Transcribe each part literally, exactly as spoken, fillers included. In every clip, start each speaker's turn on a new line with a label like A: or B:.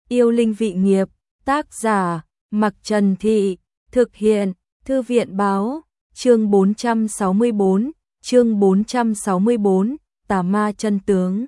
A: Yêu linh vị nghiệp, tác giả, Mặc Trần Thị, thực hiện, Thư viện báo, chương bốn trăm sáu mươi bốn, chương bốn trăm sáu mươi bốn, tà ma chân tướng.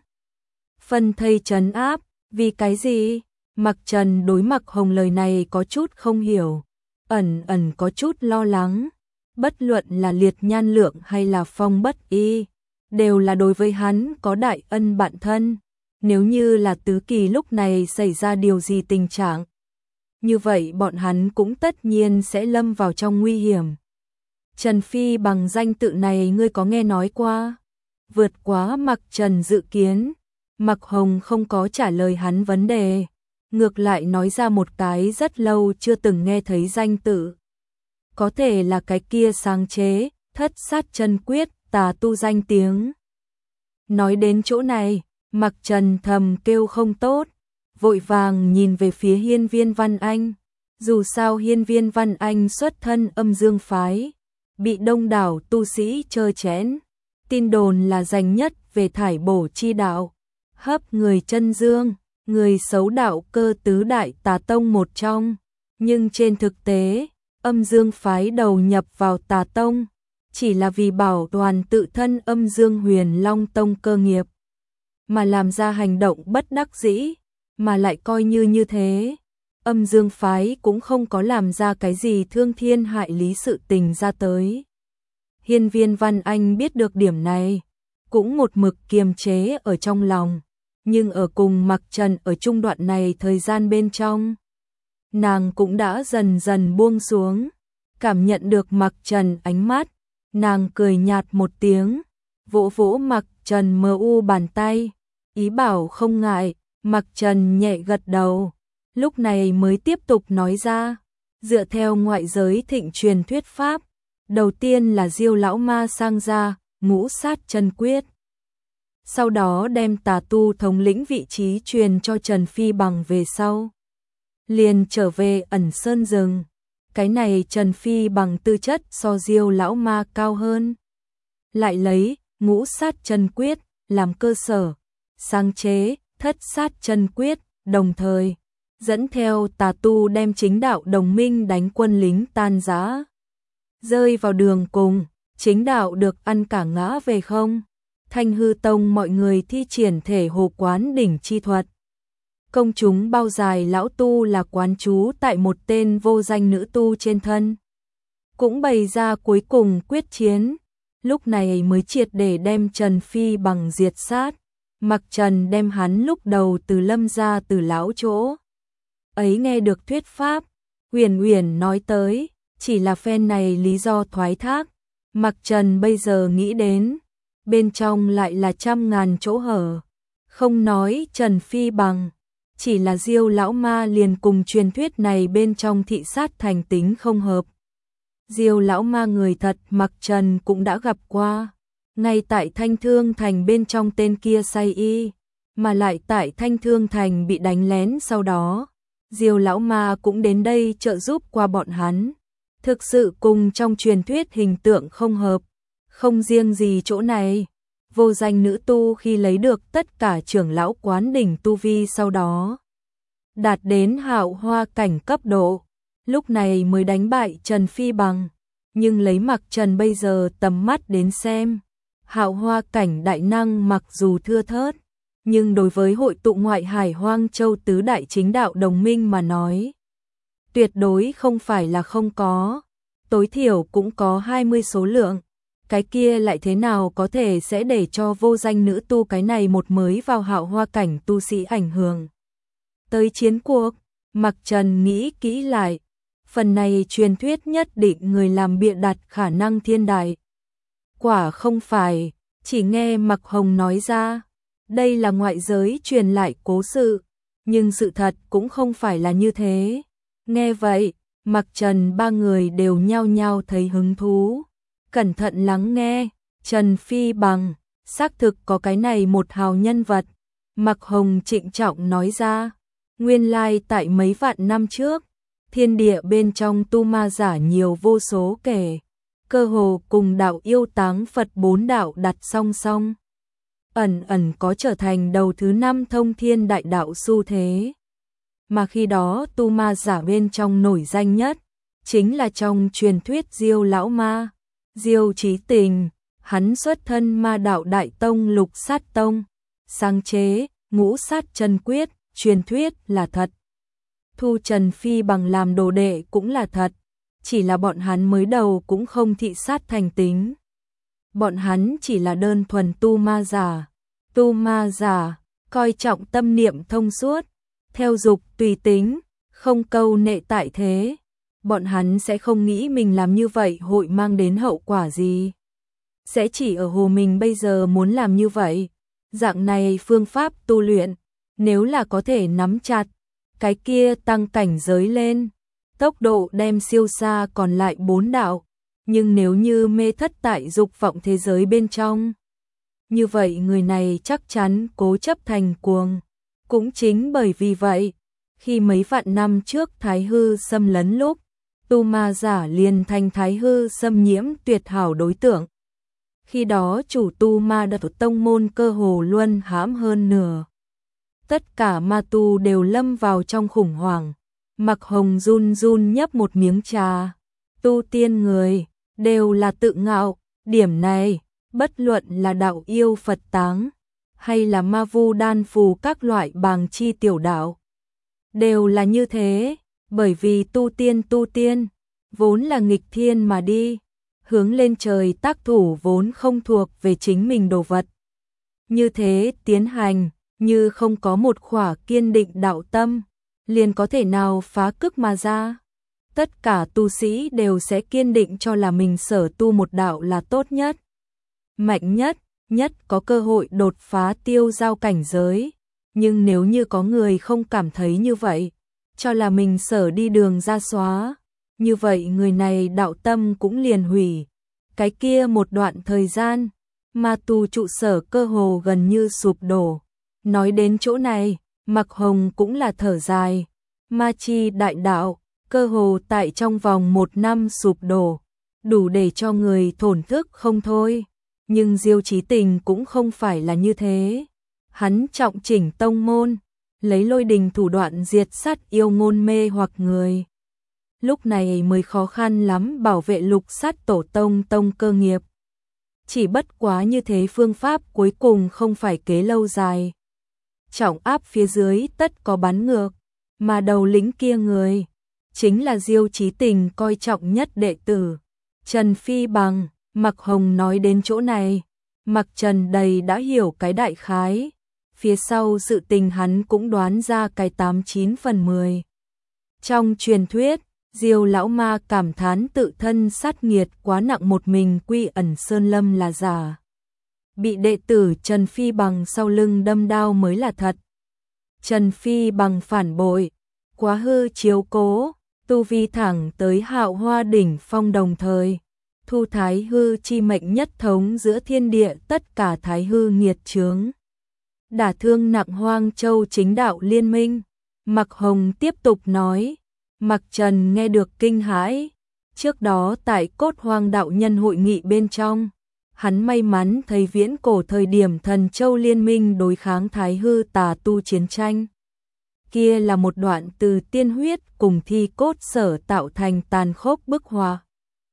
A: Phân thây trấn áp, vì cái gì? Mặc Trần đối Mặc Hồng lời này có chút không hiểu, ẩn ẩn có chút lo lắng. Bất luận là Liệt Nhan Lượng hay là Phong Bất Y, đều là đối với hắn có đại ân bạn thân. Nếu như là Tứ Kỳ lúc này xảy ra điều gì tình trạng, như vậy bọn hắn cũng tất nhiên sẽ lâm vào trong nguy hiểm. Trần Phi bằng danh tự này ngươi có nghe nói qua? Vượt quá Mặc Trần dự kiến, Mặc Hồng không có trả lời hắn vấn đề, ngược lại nói ra một cái rất lâu chưa từng nghe thấy danh tự. Có thể là cái kia sáng chế, thất sát chân quyết, tà tu danh tiếng. Nói đến chỗ này, Mặc Trần thầm kêu không tốt, vội vàng nhìn về phía Hiên Viên Văn Anh. Dù sao Hiên Viên Văn Anh xuất thân Âm Dương phái, bị đông đảo tu sĩ chơ chẽn, tin đồn là danh nhất về thải bổ chi đạo, hấp người chân dương, người xấu đạo cơ tứ đại tà tông một trong. Nhưng trên thực tế, Âm Dương phái đầu nhập vào tà tông, chỉ là vì bảo toàn tự thân Âm Dương Huyền Long tông cơ nghiệp, mà làm ra hành động bất đắc dĩ, mà lại coi như như thế. Âm Dương phái cũng không có làm ra cái gì thương thiên hại lý sự tình ra tới. Hiên Viên Văn Anh biết được điểm này, cũng một mực kiềm chế ở trong lòng, nhưng ở cùng Mặc Trần ở trung đoạn này thời gian bên trong, nàng cũng đã dần dần buông xuống, cảm nhận được Mặc Trần ánh mắt, nàng cười nhạt một tiếng, vỗ vỗ Mặc Trần mờ u bàn tay, ý bảo không ngại. Mặc Trần nhẹ gật đầu, lúc này mới tiếp tục nói ra, dựa theo ngoại giới thịnh truyền thuyết pháp, đầu tiên là Diêu lão ma sang ra, ngũ sát chân quyết. Sau đó đem tà tu thống lĩnh vị trí truyền cho Trần Phi bằng về sau, liền trở về ẩn sơn rừng. Cái này Trần Phi bằng tư chất so Diêu lão ma cao hơn, lại lấy ngũ sát chân quyết làm cơ sở, sáng chế thất sát chân quyết, đồng thời dẫn theo tà tu đem chính đạo đồng minh đánh quân lính tan rã, rơi vào đường cùng, chính đạo được ăn cả ngã về không. Thanh Hư Tông mọi người thi triển thể hồ quán đỉnh chi thuật, công chúng bao dài lão tu là quán trú tại một tên vô danh nữ tu trên thân, cũng bày ra cuối cùng quyết chiến, lúc này mới triệt để đem Trần Phi bằng diệt sát. Mặc Trần đem hắn lúc đầu từ Lâm ra từ lão chỗ ấy nghe được thuyết pháp, Uyển Uyển nói tới, chỉ là phen này lý do thoái thác. Mặc Trần bây giờ nghĩ đến, bên trong lại là trăm ngàn chỗ hở, không nói Trần Phi bằng, chỉ là Diêu lão ma liền cùng truyền thuyết này bên trong thị sát thành tính không hợp. Diêu lão ma người thật Mặc Trần cũng đã gặp qua, ngay tại Thanh Thương Thành bên trong tên kia say y, mà lại tại Thanh Thương Thành bị đánh lén sau đó, Diêu lão ma cũng đến đây trợ giúp qua bọn hắn, thực sự cùng trong truyền thuyết hình tượng không hợp. Không riêng gì chỗ này, vô danh nữ tu khi lấy được tất cả trưởng lão quán đỉnh tu vi sau đó, đạt đến hạo hoa cảnh cấp độ, lúc này mới đánh bại Trần Phi bằng, nhưng lấy Mặc Trần bây giờ tầm mắt đến xem, hạo hoa cảnh đại năng mặc dù thưa thớt, nhưng đối với hội tụ ngoại hải Hoang Châu tứ đại chính đạo đồng minh mà nói, tuyệt đối không phải là không có, tối thiểu cũng có hai mươi số lượng, cái kia lại thế nào có thể sẽ để cho vô danh nữ tu cái này một mới vào hạo hoa cảnh tu sĩ ảnh hưởng tới chiến cuộc. Mặc Trần nghĩ kỹ lại, phần này truyền thuyết nhất định người làm bịa đặt khả năng thiên đại. Quả không phải, chỉ nghe Mặc Hồng nói ra, đây là ngoại giới truyền lại cố sự, nhưng sự thật cũng không phải là như thế. Nghe vậy, Mặc Trần ba người đều nhao nhao thấy hứng thú, cẩn thận lắng nghe. Trần Phi bằng, xác thực có cái này một hào nhân vật. Mặc Hồng trịnh trọng nói ra, nguyên lai tại mấy vạn năm trước, thiên địa bên trong tu ma giả nhiều vô số kể, cơ hồ cùng đạo yêu táng Phật bốn đạo đặt song song, ẩn ẩn có trở thành đầu thứ năm thông thiên đại đạo xu thế. mà khi đó tu ma giả bên trong nổi danh nhất chính là trong truyền thuyết Diêu lão ma, Diêu Chí Tình. Hắn xuất thân Ma Đạo Đại Tông Lục Sát Tông, sáng chế Ngũ Sát Chân Quyết, truyền thuyết là thật. Thu Trần Phi Bằng làm đồ đệ cũng là thật, chỉ là bọn hắn mới đầu cũng không thị sát thành tính. Bọn hắn chỉ là đơn thuần tu ma giả, tu ma giả coi trọng tâm niệm thông suốt, theo dục tùy tính, không câu nệ tại thế. Bọn hắn sẽ không nghĩ mình làm như vậy hội mang đến hậu quả gì. Sẽ chỉ ở hồ mình bây giờ muốn làm như vậy. Dạng này phương pháp tu luyện, nếu là có thể nắm chặt, cái kia tăng cảnh giới lên, tốc độ đem siêu xa còn lại bốn đạo. Nhưng nếu như mê thất tại dục vọng thế giới bên trong, như vậy người này chắc chắn cố chấp thành cuồng. Cũng chính bởi vì vậy, khi mấy vạn năm trước Thái Hư xâm lấn lúc, tu ma giả liền thành Thái Hư xâm nhiễm tuyệt hảo đối tượng. Khi đó chủ tu ma đạo tông môn cơ hồ luân hãm hơn nửa. Tất cả ma tu đều lâm vào trong khủng hoảng. Mặc Hồng run run nhấp một miếng trà. Tu tiên người đều là tự ngạo, điểm này bất luận là đạo yêu Phật táng hay là ma vu đan phù các loại bàng chi tiểu đạo đều là như thế, bởi vì tu tiên tu tiên vốn là nghịch thiên mà đi, hướng lên trời tác thủ vốn không thuộc về chính mình đồ vật. Như thế tiến hành, như không có một khỏa kiên định đạo tâm, liền có thể nào phá cức mà ra. Tất cả tu sĩ đều sẽ kiên định cho là mình sở tu một đạo là tốt nhất, mạnh nhất, nhất có cơ hội đột phá tiêu giao cảnh giới. Nhưng nếu như có người không cảm thấy như vậy, cho là mình sở đi đường ra xóa, như vậy người này đạo tâm cũng liền hủy. Cái kia một đoạn thời gian, ma tu trụ sở cơ hồ gần như sụp đổ. Nói đến chỗ này, Mặc Hồng cũng là thở dài. Ma chi đại đạo, cơ hồ tại trong vòng một năm sụp đổ, đủ để cho người thổn thức không thôi. Nhưng Diêu Chí Tình cũng không phải là như thế. Hắn trọng chỉnh tông môn, lấy lôi đình thủ đoạn diệt sát yêu ngôn mê hoặc người. Lúc này mới khó khăn lắm bảo vệ lục sát tổ tông tông cơ nghiệp. Chỉ bất quá như thế phương pháp cuối cùng không phải kế lâu dài. Trọng áp phía dưới tất có bắn ngược, mà đầu lĩnh kia người chính là Diêu Chí Tình coi trọng nhất đệ tử, Trần Phi Bằng. Mặc Hồng nói đến chỗ này, Mặc Trần đầy đã hiểu cái đại khái, phía sau sự tình hắn cũng đoán ra cái tám chín phần mười. Trong truyền thuyết, Diêu lão ma cảm thán tự thân sát nghiệt quá nặng, một mình quy ẩn sơn lâm là giả. Bị đệ tử Trần Phi Bằng sau lưng đâm đao mới là thật. Trần Phi Bằng phản bội, quá hư chiếu cố, tu vi thẳng tới Hạo Hoa đỉnh phong, đồng thời thu Thái Hư chi mệnh nhất thống giữa thiên địa tất cả Thái Hư nghiệt chướng, đả thương nặng Hoang Châu chính đạo liên minh. Mặc Hồng tiếp tục nói. Mặc Trần nghe được kinh hãi. Trước đó tại Cốt Hoang đạo nhân hội nghị bên trong, hắn may mắn thấy viễn cổ thời điểm Thần Châu liên minh đối kháng Thái Hư tà tu chiến tranh. Kia là một đoạn từ tiên huyết cùng thi cốt sở tạo thành tàn khốc bức họa.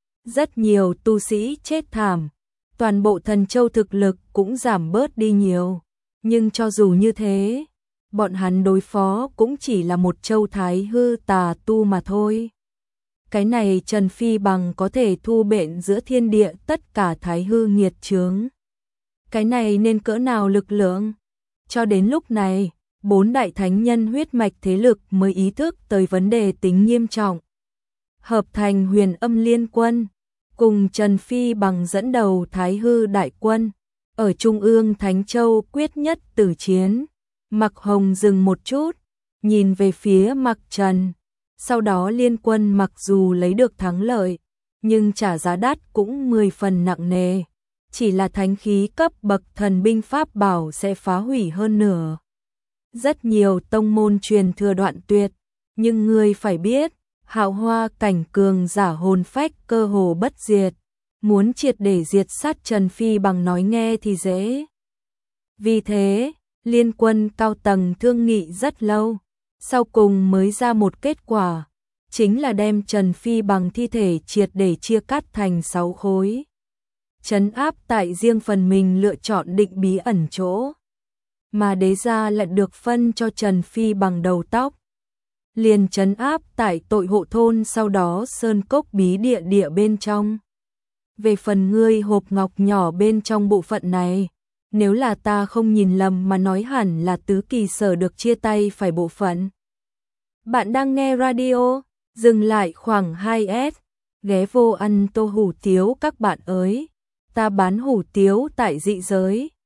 A: Rất nhiều tu sĩ chết thảm, toàn bộ Thần Châu thực lực cũng giảm bớt đi nhiều. Nhưng cho dù như thế, bọn hắn đối phó cũng chỉ là một châu Thái Hư tà tu mà thôi. Cái này Trần Phi Bằng có thể thu bện giữa thiên địa tất cả Thái Hư nghiệt chướng. Cái này nên cỡ nào lực lượng? Cho đến lúc này, bốn đại thánh nhân huyết mạch thế lực mới ý thức tới vấn đề tính nghiêm trọng. Hợp thành Huyền Âm Liên Quân, cùng Trần Phi Bằng dẫn đầu Thái Hư đại quân, ở Trung ương Thánh Châu quyết nhất tử chiến. Mặc Hồng dừng một chút, nhìn về phía Mặc Trần. Sau đó liên quân mặc dù lấy được thắng lợi, nhưng trả giá đắt cũng mười phần nặng nề. Chỉ là thánh khí cấp bậc thần binh pháp bảo sẽ phá hủy hơn nửa. Rất nhiều tông môn truyền thừa đoạn tuyệt, nhưng ngươi phải biết, Hạo Hoa cảnh cường giả hồn phách cơ hồ bất diệt. Muốn triệt để diệt sát Trần Phi Bằng nói nghe thì dễ. Vì thế, liên quân cao tầng thương nghị rất lâu, Sau cùng mới ra một kết quả, chính là đem Trần Phi bằng thi thể triệt để chia cắt thành sáu khối. Trấn áp tại riêng phần mình lựa chọn định bí ẩn chỗ, mà đế gia lại được phân cho Trần Phi bằng đầu tóc. Liền trấn áp tại tội hộ thôn, sau đó sơn cốc bí địa địa bên trong. Về phần ngươi hộp ngọc nhỏ bên trong bộ phận này, nếu là ta không nhìn lầm mà nói hẳn là tứ kỳ sở được chia tay phải bộ phận. Bạn đang nghe radio, dừng lại khoảng hai S, ghé vô ăn tô hủ tiếu các bạn ơi, ta bán hủ tiếu tại dị giới.